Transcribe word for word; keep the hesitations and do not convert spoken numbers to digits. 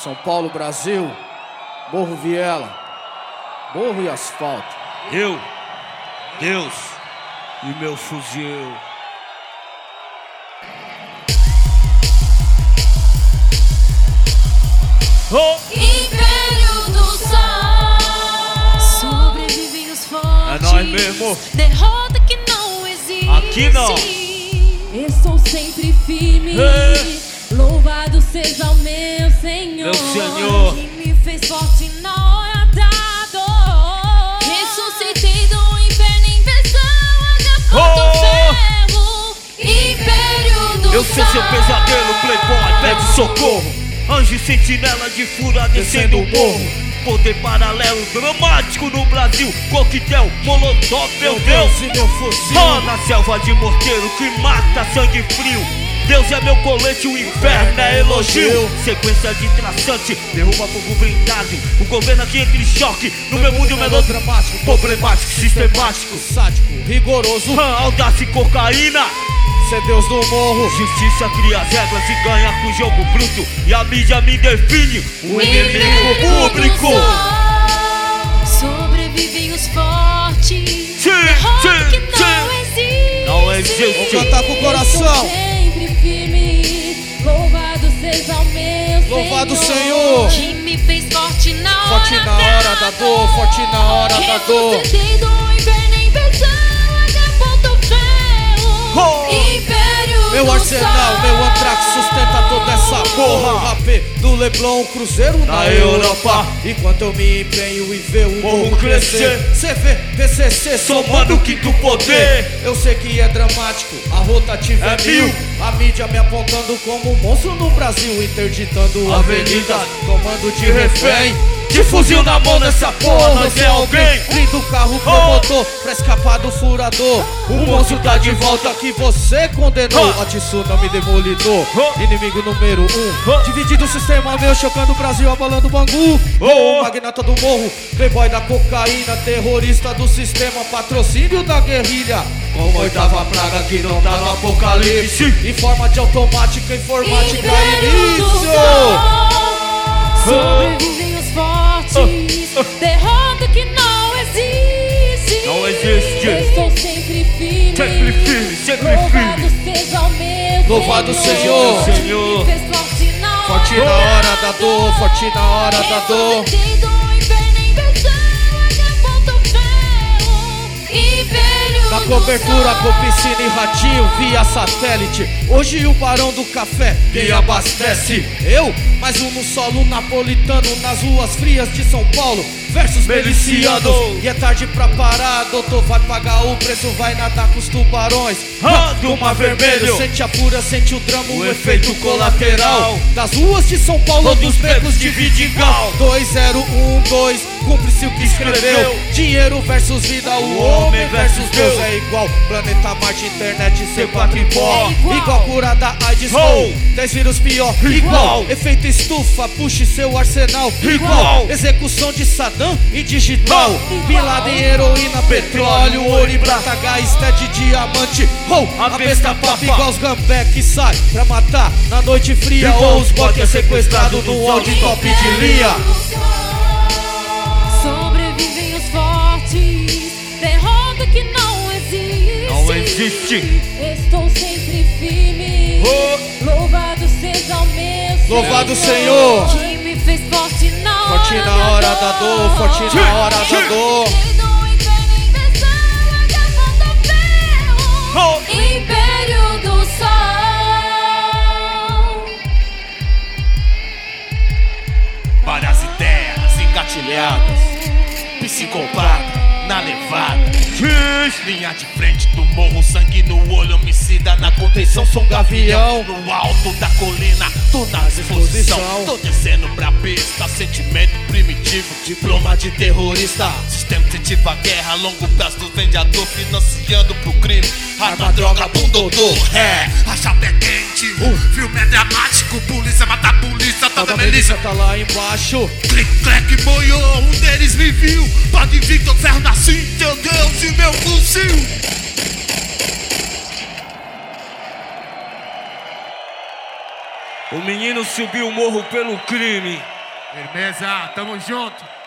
São Paulo, Brasil, Morro Viela, morro e asfalto. Eu, Deus e meu fuzil. Oh. Império do Sol, sobrevivem os fortes. É nóis mesmo. Derrota que não existe. Aqui não. Estou sempre firme. É. Louvado seja o meu Senhor, meu Senhor, que me fez forte na hora da dor. Ressuscitei do inferno em versão, agapou do ferro. Império do Sol. Eu sou seu pesadelo, playboy, pede socorro. Anjo sentinela de fura descendo o morro. Poder paralelo dramático no Brasil. Coquetel, molotov, meu Deus e meu fuzil. Ah, na selva de morteiro que mata sangue frio. Deus é meu colete, o inferno é elogio. Sequência de traçante, derruba fogo blindado. O governo aqui entra em choque. No meu mundo melodramático, problemático, sistemático, sádico, rigoroso. ah, audácia e cocaína. Cê é Deus do morro. Justiça cria as regras e ganha com o jogo bruto. E a mídia me define, o inimigo público. Sobrevivem os fortes. Sim, derrota sim, que não sim. existe. Não existe. Vou cantar com o coração. Sempre firme. Louvado seja o meu Louvado Senhor, Senhor, que me fez forte na hora, forte na hora da dor, forte na hora da dor. Ressuscitei do inferno em versão, agapou do ferro. Oh. Império meu do arsenal, Sol. meu antrax sustenta toda essa porra. O rapê do Leblon, cruzeiro na, na Europa. Europa. Enquanto eu me empenho e ver o morro morro crescer. C V, P C C, somando o quinto poder. Eu sei que é dramático, a rotativa é, é mil. A mídia me apontando como um monstro no Brasil, interditando avenidas, tomando de refém. De fuzil na mão nessa porra, nós é alguém. Brinda o carro pro oh. motor, pra escapar do furador. O monstro tá de volta que você condenou. A tsunami demolidor, oh. inimigo número um. Oh. Dividindo o sistema meu, chocando o Brasil, abalando o Bangu. Oh. Magnata do morro, playboy da cocaína, terrorista do sistema, patrocínio da guerrilha. Como oitava praga que não tá no apocalipse. Em forma de automática, informática, início. Sobrevivem os fortes, oh, oh. derrota que não existe. Não existe. Estou sempre firme, sempre firme, sempre louvado firme. Seja o meu louvado Senhor, Senhor, Senhor. Me fez forte na hora, forte na hora da dor, forte na hora da dor. Ressuscitei do inferno em versão, agapou do ferro. Império na cobertura com piscina e ratinho via satélite. Hoje o barão do café quem abastece. Eu, mais um no solo napolitano nas ruas frias de São Paulo. Versus milicianos. E é tarde pra parar, doutor vai pagar o preço, vai nadar com os tubarões. Ah, do mar vermelho. Sente a fúria, sente o drama, o, o efeito colateral das ruas de São Paulo, ou dos becos de Vidigal. Dois zero um dois, cumpre-se o que escreveu. Dinheiro versus vida, o homem versus Deus. É igual planeta Marte, internet, C quatro e pó. Igual cura da AIDS, oh. dez vírus pior. Igual efeito estufa, puxe seu arsenal. Igual execução de Saddam e digital. Bin Laden, heroína, petróleo, ouro e prata, gás, de diamante. Oh, a, a besta papa igual os gambé que sai pra matar na noite fria. Ou os botes é sequestrado no áudio top de linha. Sobrevivem os fortes, derrota que não existe. Não existe. Estou sempre firme. Oh. Louvado seja o meu Senhor. Louvado Senhor, que me fez forte na hora, forte na hora da dor, forte na hora da dor. Oh. Império do Sol. Várias ideias engatilhadas, psicopata na levada. Linha de frente do morro, sangue no olho, homicida na contenção, sou um gavião. No alto da colina, tô na disposição. Tô descendo pra pista, sentimento primitivo, diploma de terrorista. Sistema incentivo à guerra, longo prazo do vendedor, financiando pro crime. Arma, droga, bundodor, é, a chapa é quente. O filme é dramático, polícia mata a polícia, toda a milícia tá lá embaixo. Clic, clac, boiou, um deles me viu. Pode vir, tô ferro na cinta, meu Deus e meu fuzil. O menino subiu o morro pelo crime. Firmeza, tamo junto.